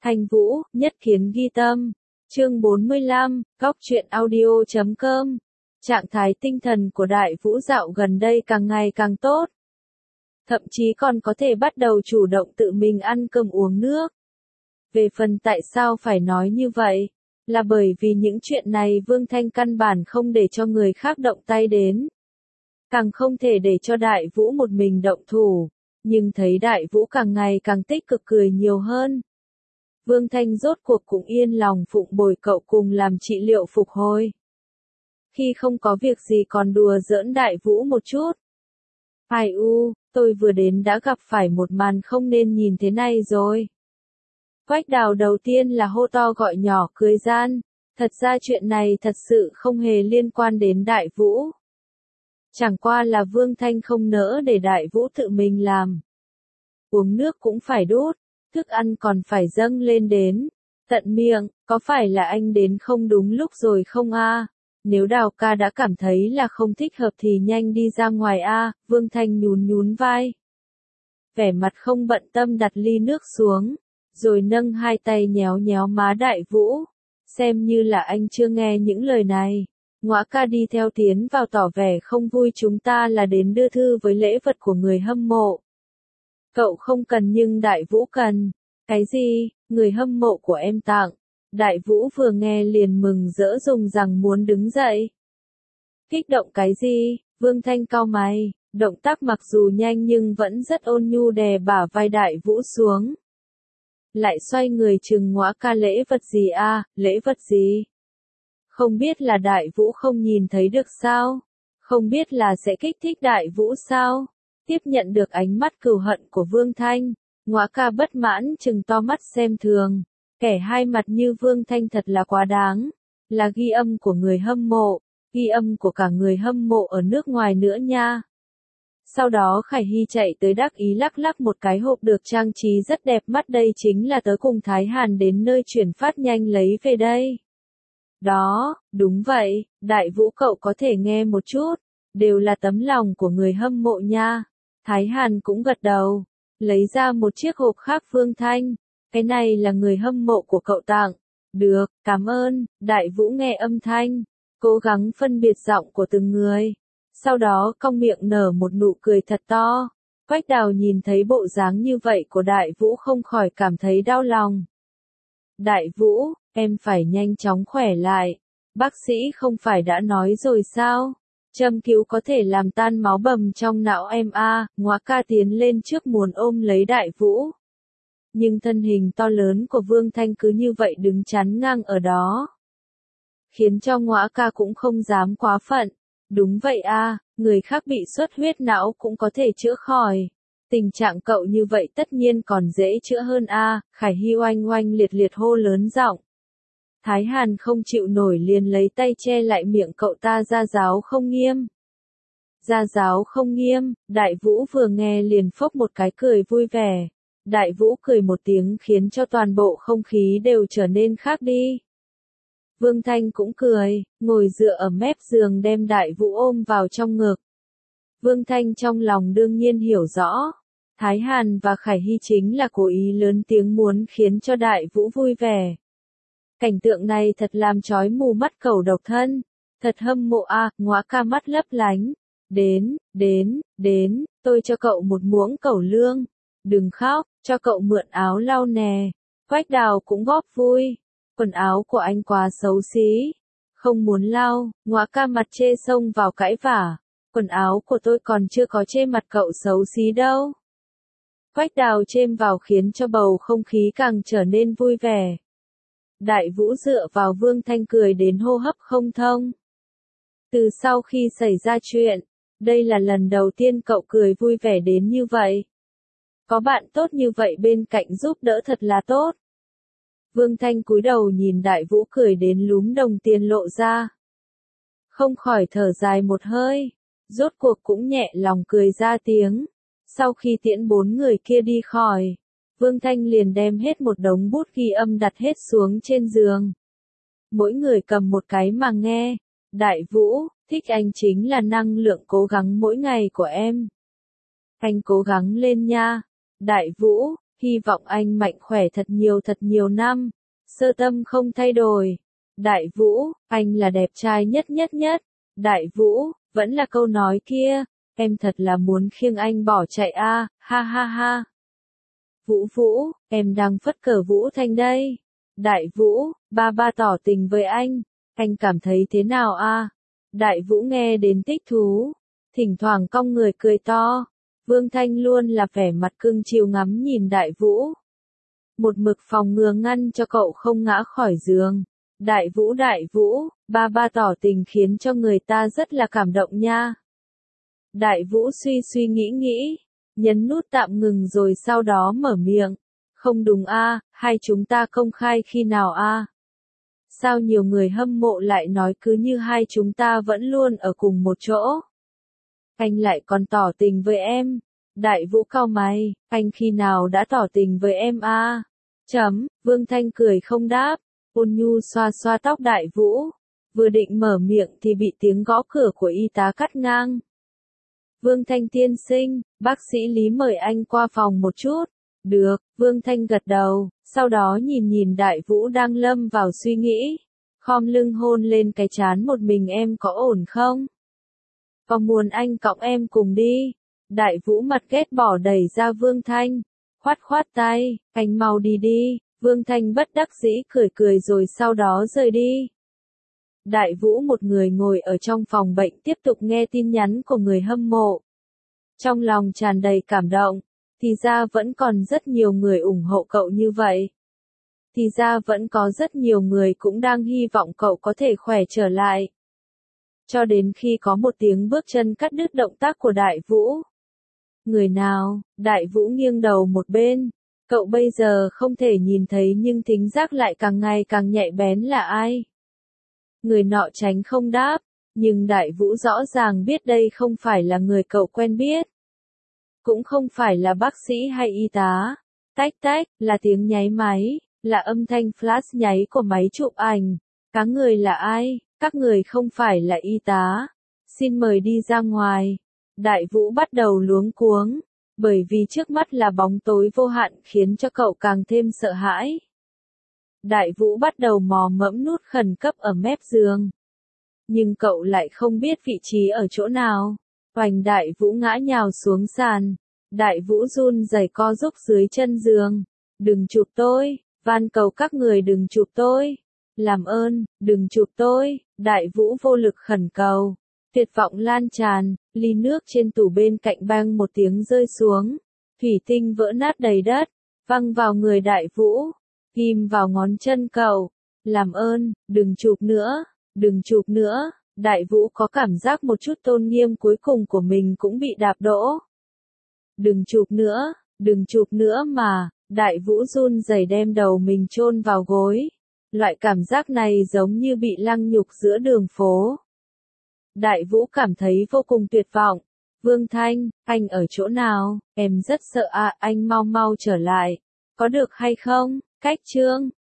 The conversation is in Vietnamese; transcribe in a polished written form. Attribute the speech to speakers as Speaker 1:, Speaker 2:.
Speaker 1: Thanh Vũ, nhất kiến ghi tâm. Chương 45, góc truyện audio.com. Trạng thái tinh thần của Đại Vũ dạo gần đây càng ngày càng tốt. Thậm chí còn có thể bắt đầu chủ động tự mình ăn cơm uống nước. Về phần tại sao phải nói như vậy, là bởi vì những chuyện này Vương Thanh căn bản không để cho người khác động tay đến. Càng không thể để cho Đại Vũ một mình động thủ, nhưng thấy Đại Vũ càng ngày càng tích cực cười nhiều hơn. Vương Thanh rốt cuộc cũng yên lòng phụng bồi cậu cùng làm trị liệu phục hồi. Khi không có việc gì còn đùa giỡn Đại Vũ một chút. Ai u, tôi vừa đến đã gặp phải một màn không nên nhìn thế này rồi. Quách Đào đầu tiên là hô to gọi nhỏ cười gian, thật ra chuyện này thật sự không hề liên quan đến Đại Vũ. Chẳng qua là Vương Thanh không nỡ để Đại Vũ tự mình làm. Uống nước cũng phải đút, thức ăn còn phải dâng lên đến tận miệng, có phải là anh đến không đúng lúc rồi không a? Nếu Đào ca đã cảm thấy là không thích hợp thì nhanh đi ra ngoài a. Vương Thanh nhún nhún vai. Vẻ mặt không bận tâm đặt ly nước xuống, rồi nâng hai tay nhéo nhéo má Đại Vũ, xem như là anh chưa nghe những lời này. Ngõa ca đi theo tiến vào tỏ vẻ không vui, chúng ta là đến đưa thư với lễ vật của người hâm mộ. Cậu không cần nhưng Đại Vũ cần. Cái gì, người hâm mộ của em tặng? Đại Vũ vừa nghe liền mừng rỡ dùng rằng muốn đứng dậy. Kích động cái gì? Vương Thanh cau mày, động tác mặc dù nhanh nhưng vẫn rất ôn nhu đè bả vai Đại Vũ xuống. Lại xoay người chừng Ngõa ca, lễ vật gì a? Lễ vật gì? Không biết là Đại Vũ không nhìn thấy được sao? Không biết là sẽ kích thích Đại Vũ sao? Tiếp nhận được ánh mắt cừu hận của Vương Thanh, Ngõa ca bất mãn trừng to mắt xem thường. Kẻ hai mặt như Vương Thanh thật là quá đáng. Là ghi âm của người hâm mộ, ghi âm của cả người hâm mộ ở nước ngoài nữa nha. Sau đó Khải Hy chạy tới đắc ý lắc lắc một cái hộp được trang trí rất đẹp mắt, đây chính là tớ cùng Thái Hàn đến nơi chuyển phát nhanh lấy về đây. Đó, đúng vậy, Đại Vũ cậu có thể nghe một chút, đều là tấm lòng của người hâm mộ nha. Thái Hàn cũng gật đầu, lấy ra một chiếc hộp khác. Vương Thanh, cái này là người hâm mộ của cậu tặng. Được, cảm ơn. Đại Vũ nghe âm thanh, cố gắng phân biệt giọng của từng người. Sau đó cong miệng nở một nụ cười thật to. Quách Đào nhìn thấy bộ dáng như vậy của Đại Vũ không khỏi cảm thấy đau lòng. Đại Vũ, em phải nhanh chóng khỏe lại. Bác sĩ không phải đã nói rồi sao? Châm cứu có thể làm tan máu bầm trong não em a. Ngõa ca tiến lên trước muốn ôm lấy Đại Vũ. Nhưng thân hình to lớn của Vương Thanh cứ như vậy đứng chắn ngang ở đó, khiến cho Ngõa ca cũng không dám quá phận. Đúng vậy a, người khác bị xuất huyết não cũng có thể chữa khỏi. Tình trạng cậu như vậy tất nhiên còn dễ chữa hơn a. Khải Hy oanh oanh liệt liệt hô lớn giọng. Thái Hàn không chịu nổi liền lấy tay che lại miệng cậu ta. Gia giáo không nghiêm. Gia giáo không nghiêm. Đại Vũ vừa nghe liền phốc một cái cười vui vẻ. Đại Vũ cười một tiếng khiến cho toàn bộ không khí đều trở nên khác đi. Vương Thanh cũng cười, ngồi dựa ở mép giường đem Đại Vũ ôm vào trong ngực. Vương Thanh trong lòng đương nhiên hiểu rõ, Thái Hàn và Khải Hy chính là cố ý lớn tiếng muốn khiến cho Đại Vũ vui vẻ. Cảnh tượng này thật làm chói mù mắt cẩu độc thân, thật hâm mộ a. Ngõa ca mắt lấp lánh. Đến, tôi cho cậu một muỗng cẩu lương. Đừng khóc, cho cậu mượn áo lau nè. Quách Đào cũng góp vui. Quần áo của anh quá xấu xí, không muốn lau. Ngõa ca mặt chê xông vào cãi vả. Quần áo của tôi còn chưa có chê mặt cậu xấu xí đâu. Quách Đào chêm vào khiến cho bầu không khí càng trở nên vui vẻ. Đại Vũ dựa vào Vương Thanh cười đến hô hấp không thông. Từ sau khi xảy ra chuyện, đây là lần đầu tiên cậu cười vui vẻ đến như vậy. Có bạn tốt như vậy bên cạnh giúp đỡ thật là tốt. Vương Thanh cúi đầu nhìn Đại Vũ cười đến lúm đồng tiền lộ ra. Không khỏi thở dài một hơi, rốt cuộc cũng nhẹ lòng cười ra tiếng. Sau khi tiễn 4 người kia đi khỏi, Vương Thanh liền đem hết một đống bút ghi âm đặt hết xuống trên giường. Mỗi người cầm một cái mà nghe. Đại Vũ, thích anh chính là năng lượng cố gắng mỗi ngày của em. Anh cố gắng lên nha. Đại Vũ, Hy vọng anh mạnh khỏe thật nhiều năm. Sơ Tâm không thay đổi. Đại Vũ, anh là đẹp trai nhất nhất nhất. Đại Vũ, vẫn là câu nói kia, em thật là muốn khiêng anh bỏ chạy a, ha ha ha. Vũ Vũ, em đang phất cờ Vũ Thanh đây. Đại Vũ, ba tỏ tình với anh cảm thấy thế nào a? Đại Vũ nghe đến thích thú, thỉnh thoảng cong người cười to. Vương Thanh luôn là vẻ mặt cưng chiều ngắm nhìn Đại Vũ. Một mực phòng ngừa ngăn cho cậu không ngã khỏi giường. Đại Vũ, ba tỏ tình khiến cho người ta rất là cảm động nha. Đại Vũ suy nghĩ, nhấn nút tạm ngừng rồi sau đó mở miệng. Không đúng a, hai chúng ta công khai khi nào a? Sao nhiều người hâm mộ lại nói cứ như hai chúng ta vẫn luôn ở cùng một chỗ? Anh lại còn tỏ tình với em. Đại Vũ cau mày, anh khi nào đã tỏ tình với em a? Vương Thanh cười không đáp, ôn nhu xoa tóc Đại Vũ. Vừa định mở miệng thì bị tiếng gõ cửa của y tá cắt ngang. Vương Thanh tiên sinh, bác sĩ Lý mời anh qua phòng một chút. Được, Vương Thanh gật đầu, sau đó nhìn Đại Vũ đang lâm vào suy nghĩ. Khom lưng hôn lên cái trán một mình em có ổn không? Có muốn anh cõng em cùng đi? Đại Vũ mặt ghét bỏ đẩy ra Vương Thanh. Khoát tay, anh mau đi đi. Vương Thanh bất đắc dĩ cười rồi sau đó rời đi. Đại Vũ một người ngồi ở trong phòng bệnh tiếp tục nghe tin nhắn của người hâm mộ. Trong lòng tràn đầy cảm động, thì ra vẫn còn rất nhiều người ủng hộ cậu như vậy. Thì ra vẫn có rất nhiều người cũng đang hy vọng cậu có thể khỏe trở lại. Cho đến khi có một tiếng bước chân cắt đứt động tác của Đại Vũ. Người nào? Đại Vũ nghiêng đầu một bên. Cậu bây giờ không thể nhìn thấy nhưng thính giác lại càng ngày càng nhạy bén là ai? Người nọ tránh không đáp, nhưng Đại Vũ rõ ràng biết đây không phải là người cậu quen biết. Cũng không phải là bác sĩ hay y tá. Tách, là tiếng nháy máy, là âm thanh flash nháy của máy chụp ảnh. Các người là ai? Các người không phải là y tá. Xin mời đi ra ngoài. Đại Vũ bắt đầu luống cuống, bởi vì trước mắt là bóng tối vô hạn khiến cho cậu càng thêm sợ hãi. Đại Vũ bắt đầu mò mẫm nút khẩn cấp ở mép giường. Nhưng cậu lại không biết vị trí ở chỗ nào. Oành, Đại Vũ ngã nhào xuống sàn. Đại Vũ run rẩy co rúm dưới chân giường. Đừng chụp tôi, van cầu các người đừng chụp tôi. Làm ơn, đừng chụp tôi. Đại Vũ vô lực khẩn cầu. Tuyệt vọng lan tràn, ly nước trên tủ bên cạnh bang một tiếng rơi xuống. Thủy tinh vỡ nát đầy đất, văng vào người Đại Vũ, ghim vào ngón chân cậu. Làm ơn, đừng chụp nữa, đừng chụp nữa. Đại Vũ có cảm giác một chút tôn nghiêm cuối cùng của mình cũng bị đạp đổ. Đừng chụp nữa mà. Đại Vũ run rẩy đem đầu mình chôn vào gối. Loại cảm giác này giống như bị lăng nhục giữa đường phố. Đại Vũ cảm thấy vô cùng tuyệt vọng. Vương Thanh, anh ở chỗ nào? Em rất sợ à, anh mau trở lại. Có được hay không? Cách chương